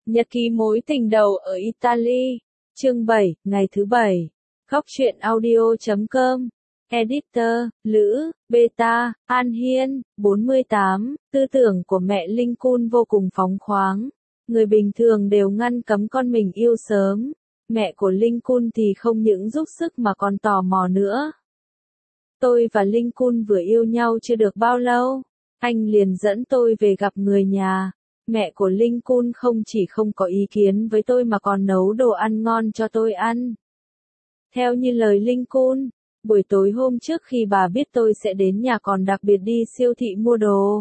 Nhật ký mối tình đầu ở Italy. Chương 7, ngày thứ 7. Góc truyện audio.com. Editor, Lữ, Beta, An Hiên, 48. Tư tưởng của mẹ Lincoln vô cùng phóng khoáng. Người bình thường đều ngăn cấm con mình yêu sớm. Mẹ của Lincoln thì không những giúp sức mà còn tò mò nữa. Tôi và Lincoln vừa yêu nhau chưa được bao lâu. Anh liền dẫn tôi về gặp người nhà. Mẹ của Lincoln không chỉ không có ý kiến với tôi mà còn nấu đồ ăn ngon cho tôi ăn. Theo như lời Lincoln, buổi tối hôm trước khi bà biết tôi sẽ đến nhà còn đặc biệt đi siêu thị mua đồ.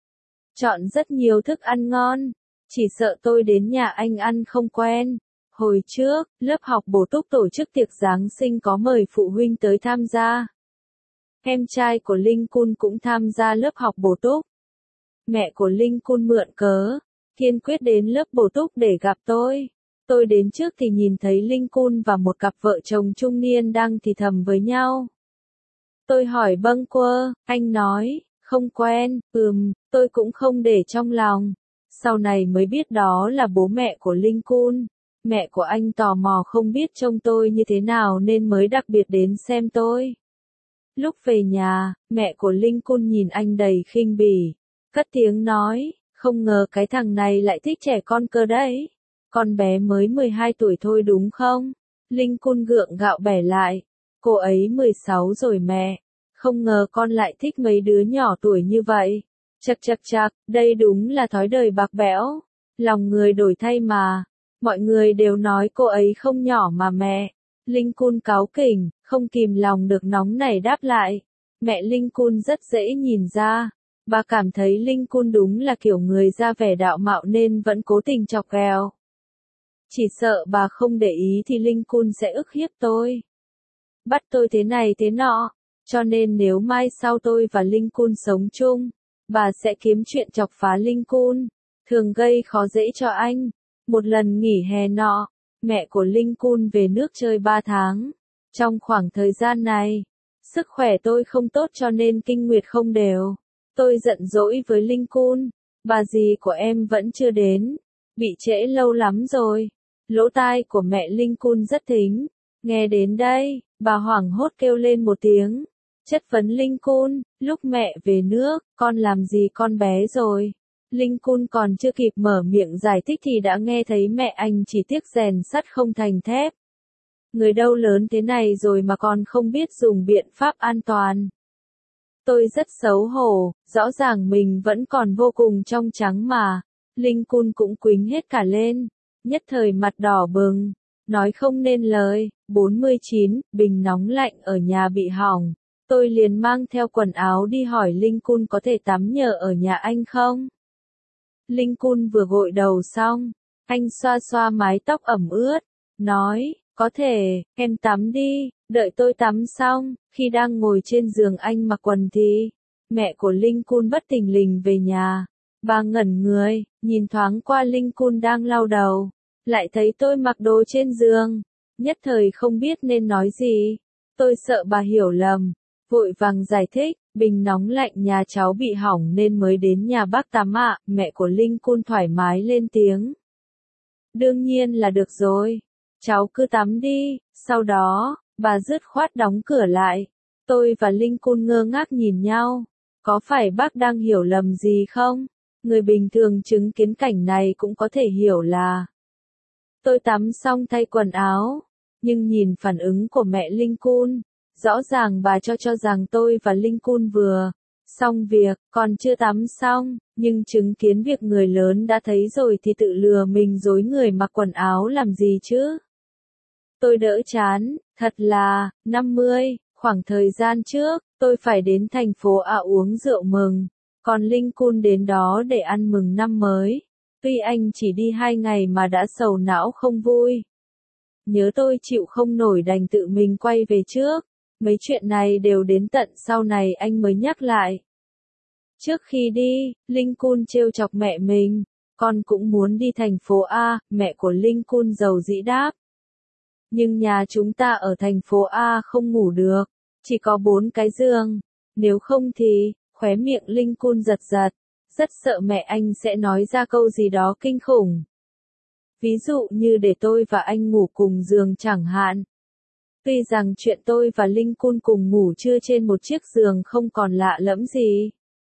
Chọn rất nhiều thức ăn ngon, chỉ sợ tôi đến nhà anh ăn không quen. Hồi trước, lớp học bổ túc tổ chức tiệc Giáng sinh có mời phụ huynh tới tham gia. Em trai của Lincoln cũng tham gia lớp học bổ túc. Mẹ của Lincoln mượn cớ, kiên quyết đến lớp bổ túc để gặp tôi. Tôi đến trước thì nhìn thấy Lincoln và một cặp vợ chồng trung niên đang thì thầm với nhau. Tôi hỏi bâng quơ, anh nói, không quen, tôi cũng không để trong lòng. Sau này mới biết đó là bố mẹ của Lincoln. Mẹ của anh tò mò không biết trông tôi như thế nào nên mới đặc biệt đến xem tôi. Lúc về nhà, mẹ của Lincoln nhìn anh đầy khinh bỉ, cất tiếng nói, không ngờ cái thằng này lại thích trẻ con cơ đấy. Con bé mới 12 tuổi thôi đúng không? Lincoln gượng gạo bẻ lại, cô ấy 16 rồi mẹ, không ngờ con lại thích mấy đứa nhỏ tuổi như vậy. Chậc, đây đúng là thói đời bạc bẽo. Lòng người đổi thay mà. Mọi người đều nói cô ấy không nhỏ mà mẹ. Lincoln cáu kỉnh, không kìm lòng được nóng nảy đáp lại. Mẹ Lincoln rất dễ nhìn ra. Bà cảm thấy Lincoln đúng là kiểu người ra vẻ đạo mạo nên vẫn cố tình chọc ghẹo. Chỉ sợ bà không để ý thì Lincoln sẽ ức hiếp tôi. Bắt tôi thế này thế nọ. Cho nên nếu mai sau tôi và Lincoln sống chung, bà sẽ kiếm chuyện chọc phá Lincoln, thường gây khó dễ cho anh. Một lần nghỉ hè nọ, mẹ của Lincoln về nước chơi 3 tháng. Trong khoảng thời gian này, sức khỏe tôi không tốt cho nên kinh nguyệt không đều. Tôi giận dỗi với Lincoln, bà dì của em vẫn chưa đến, bị trễ lâu lắm rồi. Lỗ tai của mẹ Lincoln rất thính, nghe đến đây, bà hoảng hốt kêu lên một tiếng, chất vấn Lincoln, lúc mẹ về nước, con làm gì con bé rồi. Lincoln còn chưa kịp mở miệng giải thích thì đã nghe thấy mẹ anh chỉ tiếc rèn sắt không thành thép. Người đâu lớn thế này rồi mà còn không biết dùng biện pháp an toàn. Tôi rất xấu hổ, rõ ràng mình vẫn còn vô cùng trong trắng mà. Lincoln cũng quýnh hết cả lên, nhất thời mặt đỏ bừng, nói không nên lời. 49, bình nóng lạnh ở nhà bị hỏng. Tôi liền mang theo quần áo đi hỏi Lincoln có thể tắm nhờ ở nhà anh không? Lincoln vừa gội đầu xong, anh xoa xoa mái tóc ẩm ướt, nói, có thể, em tắm đi. Đợi tôi tắm xong, khi đang ngồi trên giường anh mặc quần thì, mẹ của Lincoln bất thình lình về nhà. Bà ngẩn người, nhìn thoáng qua Lincoln đang lau đầu, lại thấy tôi mặc đồ trên giường, nhất thời không biết nên nói gì. Tôi sợ bà hiểu lầm, vội vàng giải thích, bình nóng lạnh nhà cháu bị hỏng nên mới đến nhà bác tắm ạ. Mẹ của Lincoln thoải mái lên tiếng. Đương nhiên là được rồi, cháu cứ tắm đi. Sau đó, bà dứt khoát đóng cửa lại. Tôi và Lincoln ngơ ngác nhìn nhau. Có phải bác đang hiểu lầm gì không? Người bình thường chứng kiến cảnh này cũng có thể hiểu là. Tôi tắm xong thay quần áo, nhưng nhìn phản ứng của mẹ Lincoln, rõ ràng bà cho rằng tôi và Lincoln vừa xong việc, còn chưa tắm xong, nhưng chứng kiến việc người lớn đã thấy rồi thì tự lừa mình dối người mặc quần áo làm gì chứ? Tôi đỡ chán, thật là, 50, khoảng thời gian trước, tôi phải đến thành phố A uống rượu mừng, còn Lincoln đến đó để ăn mừng năm mới. Tuy anh chỉ đi 2 ngày mà đã sầu não không vui. Nhớ tôi chịu không nổi đành tự mình quay về trước. Mấy chuyện này đều đến tận sau này anh mới nhắc lại. Trước khi đi, Lincoln trêu chọc mẹ mình, con cũng muốn đi thành phố A. Mẹ của Lincoln giàu dĩ đáp. Nhưng nhà chúng ta ở thành phố A không ngủ được, chỉ có 4 cái giường. Nếu không thì, khóe miệng Lincoln giật giật, rất sợ mẹ anh sẽ nói ra câu gì đó kinh khủng. Ví dụ như để tôi và anh ngủ cùng giường chẳng hạn. Tuy rằng chuyện tôi và Linh Cun cùng ngủ trưa trên một chiếc giường không còn lạ lẫm gì.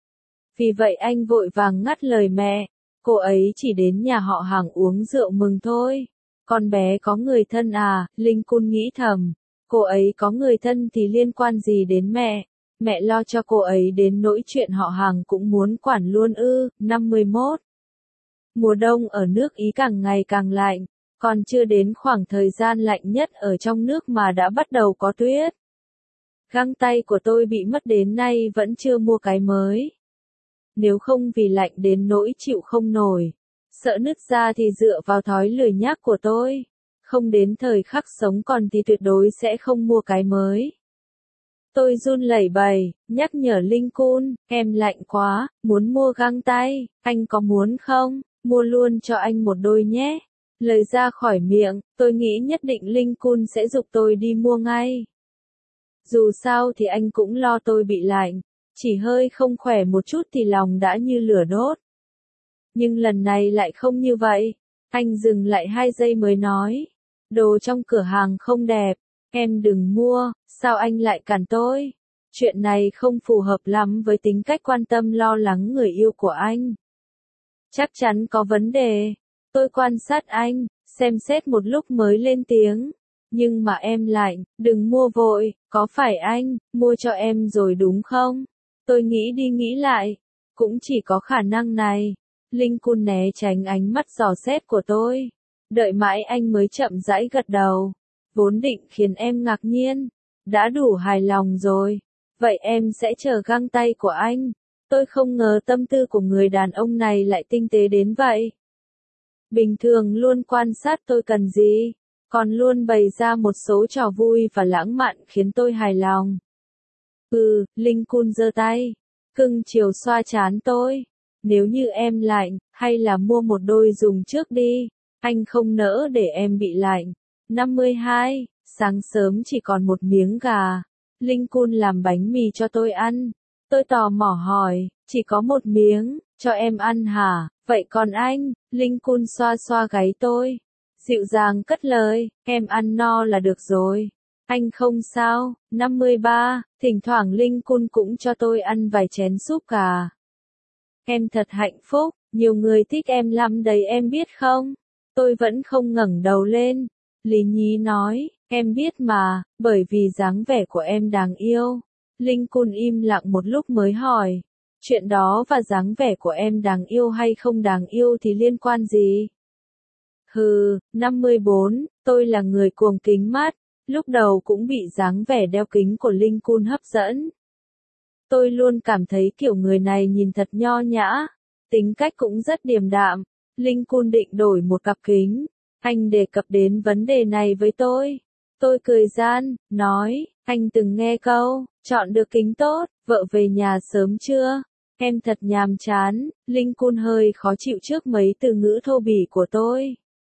Vì vậy anh vội vàng ngắt lời mẹ, cô ấy chỉ đến nhà họ hàng uống rượu mừng thôi. Con bé có người thân à, Linh Cun nghĩ thầm, cô ấy có người thân thì liên quan gì đến mẹ, mẹ lo cho cô ấy đến nỗi chuyện họ hàng cũng muốn quản luôn ư. 51. Mùa đông ở nước Ý càng ngày càng lạnh, còn chưa đến khoảng thời gian lạnh nhất ở trong nước mà đã bắt đầu có tuyết. Găng tay của tôi bị mất đến nay vẫn chưa mua cái mới. Nếu không vì lạnh đến nỗi chịu không nổi, sợ nứt ra thì dựa vào thói lười nhác của tôi, không đến thời khắc sống còn thì tuyệt đối sẽ không mua cái mới. Tôi run lẩy bẩy, nhắc nhở Linh Cun, em lạnh quá, muốn mua găng tay, anh có muốn không? Mua luôn cho anh một đôi nhé. Lời ra khỏi miệng, tôi nghĩ nhất định Linh Cun sẽ giục tôi đi mua ngay. Dù sao thì anh cũng lo tôi bị lạnh, chỉ hơi không khỏe một chút thì lòng đã như lửa đốt. Nhưng lần này lại không như vậy. Anh dừng lại 2 giây mới nói, đồ trong cửa hàng không đẹp, em đừng mua, sao anh lại cản tôi? Chuyện này không phù hợp lắm với tính cách quan tâm lo lắng người yêu của anh. Chắc chắn có vấn đề. Tôi quan sát anh, xem xét một lúc mới lên tiếng. Nhưng mà em lạnh, đừng mua vội, có phải anh mua cho em rồi đúng không? Tôi nghĩ đi nghĩ lại, cũng chỉ có khả năng này. Linh Cun né tránh ánh mắt dò xét của tôi. Đợi mãi anh mới chậm rãi gật đầu. Vốn định khiến em ngạc nhiên. Đã đủ hài lòng rồi. Vậy em sẽ chờ găng tay của anh. Tôi không ngờ tâm tư của người đàn ông này lại tinh tế đến vậy. Bình thường luôn quan sát tôi cần gì, còn luôn bày ra một số trò vui và lãng mạn khiến tôi hài lòng. Linh Cun giơ tay, cưng chiều xoa trán tôi. Nếu như em lạnh, hay là mua một đôi dùng trước đi, anh không nỡ để em bị lạnh. 52, sáng sớm chỉ còn một miếng gà. Linh Cun làm bánh mì cho tôi ăn. Tôi tò mò hỏi, chỉ có một miếng, cho em ăn hả? Vậy còn anh? Linh Cun xoa xoa gáy tôi. Dịu dàng cất lời, em ăn no là được rồi. Anh không sao. 53, thỉnh thoảng Linh Cun cũng cho tôi ăn vài chén súp gà. Em thật hạnh phúc, nhiều người thích em lắm đấy em biết không? Tôi vẫn không ngẩng đầu lên. Lý Nhí nói, em biết mà, bởi vì dáng vẻ của em đáng yêu. Linh Cun im lặng một lúc mới hỏi, chuyện đó và dáng vẻ của em đáng yêu hay không đáng yêu thì liên quan gì? 54, tôi là người cuồng kính mắt, lúc đầu cũng bị dáng vẻ đeo kính của Linh Cun hấp dẫn. Tôi luôn cảm thấy kiểu người này nhìn thật nho nhã, tính cách cũng rất điềm đạm. Linh Cun định đổi một cặp kính, anh đề cập đến vấn đề này với tôi. Tôi cười gian, nói, anh từng nghe câu, chọn được kính tốt, vợ về nhà sớm chưa? Em thật nhàm chán. Linh Cun hơi khó chịu trước mấy từ ngữ thô bỉ của tôi.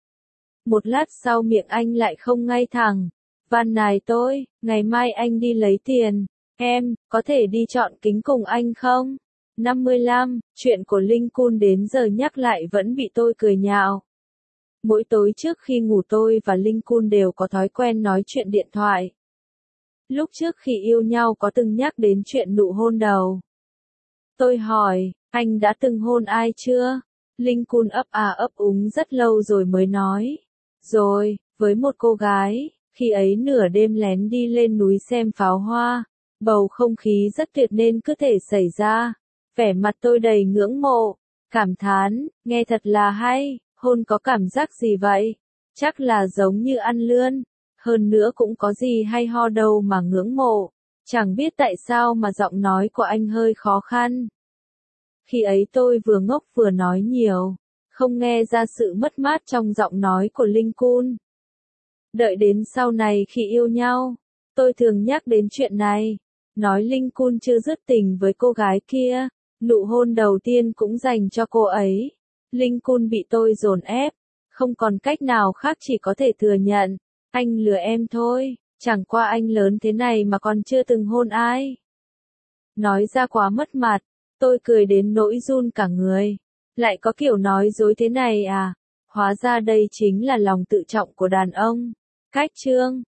Một lát sau miệng anh lại không ngay thẳng. Van nài tôi, ngày mai anh đi lấy tiền. Em, có thể đi chọn kính cùng anh không? 55, chuyện của Linh Cun đến giờ nhắc lại vẫn bị tôi cười nhạo. Mỗi tối trước khi ngủ tôi và Linh Cun đều có thói quen nói chuyện điện thoại. Lúc trước khi yêu nhau có từng nhắc đến chuyện nụ hôn đầu. Tôi hỏi, anh đã từng hôn ai chưa? Linh Cun ấp úng rất lâu rồi mới nói. Rồi, với một cô gái, khi ấy nửa đêm lén đi lên núi xem pháo hoa. Bầu không khí rất tuyệt nên cứ thể xảy ra. Vẻ mặt tôi đầy ngưỡng mộ, cảm thán, nghe thật là hay, hôn có cảm giác gì vậy? Chắc là giống như ăn lươn, hơn nữa cũng có gì hay ho đâu mà ngưỡng mộ. Chẳng biết tại sao mà giọng nói của anh hơi khó khăn. Khi ấy tôi vừa ngốc vừa nói nhiều, không nghe ra sự mất mát trong giọng nói của Linh Cun. Đợi đến sau này khi yêu nhau, tôi thường nhắc đến chuyện này, nói Linh Cun chưa dứt tình với cô gái kia, nụ hôn đầu tiên cũng dành cho cô ấy. Linh Cun bị tôi dồn ép, không còn cách nào khác chỉ có thể thừa nhận, anh lừa em thôi, chẳng qua anh lớn thế này mà còn chưa từng hôn ai. Nói ra quá mất mặt, tôi cười đến nỗi run cả người. Lại có kiểu nói dối thế này à? Hóa ra đây chính là lòng tự trọng của đàn ông. Cách chương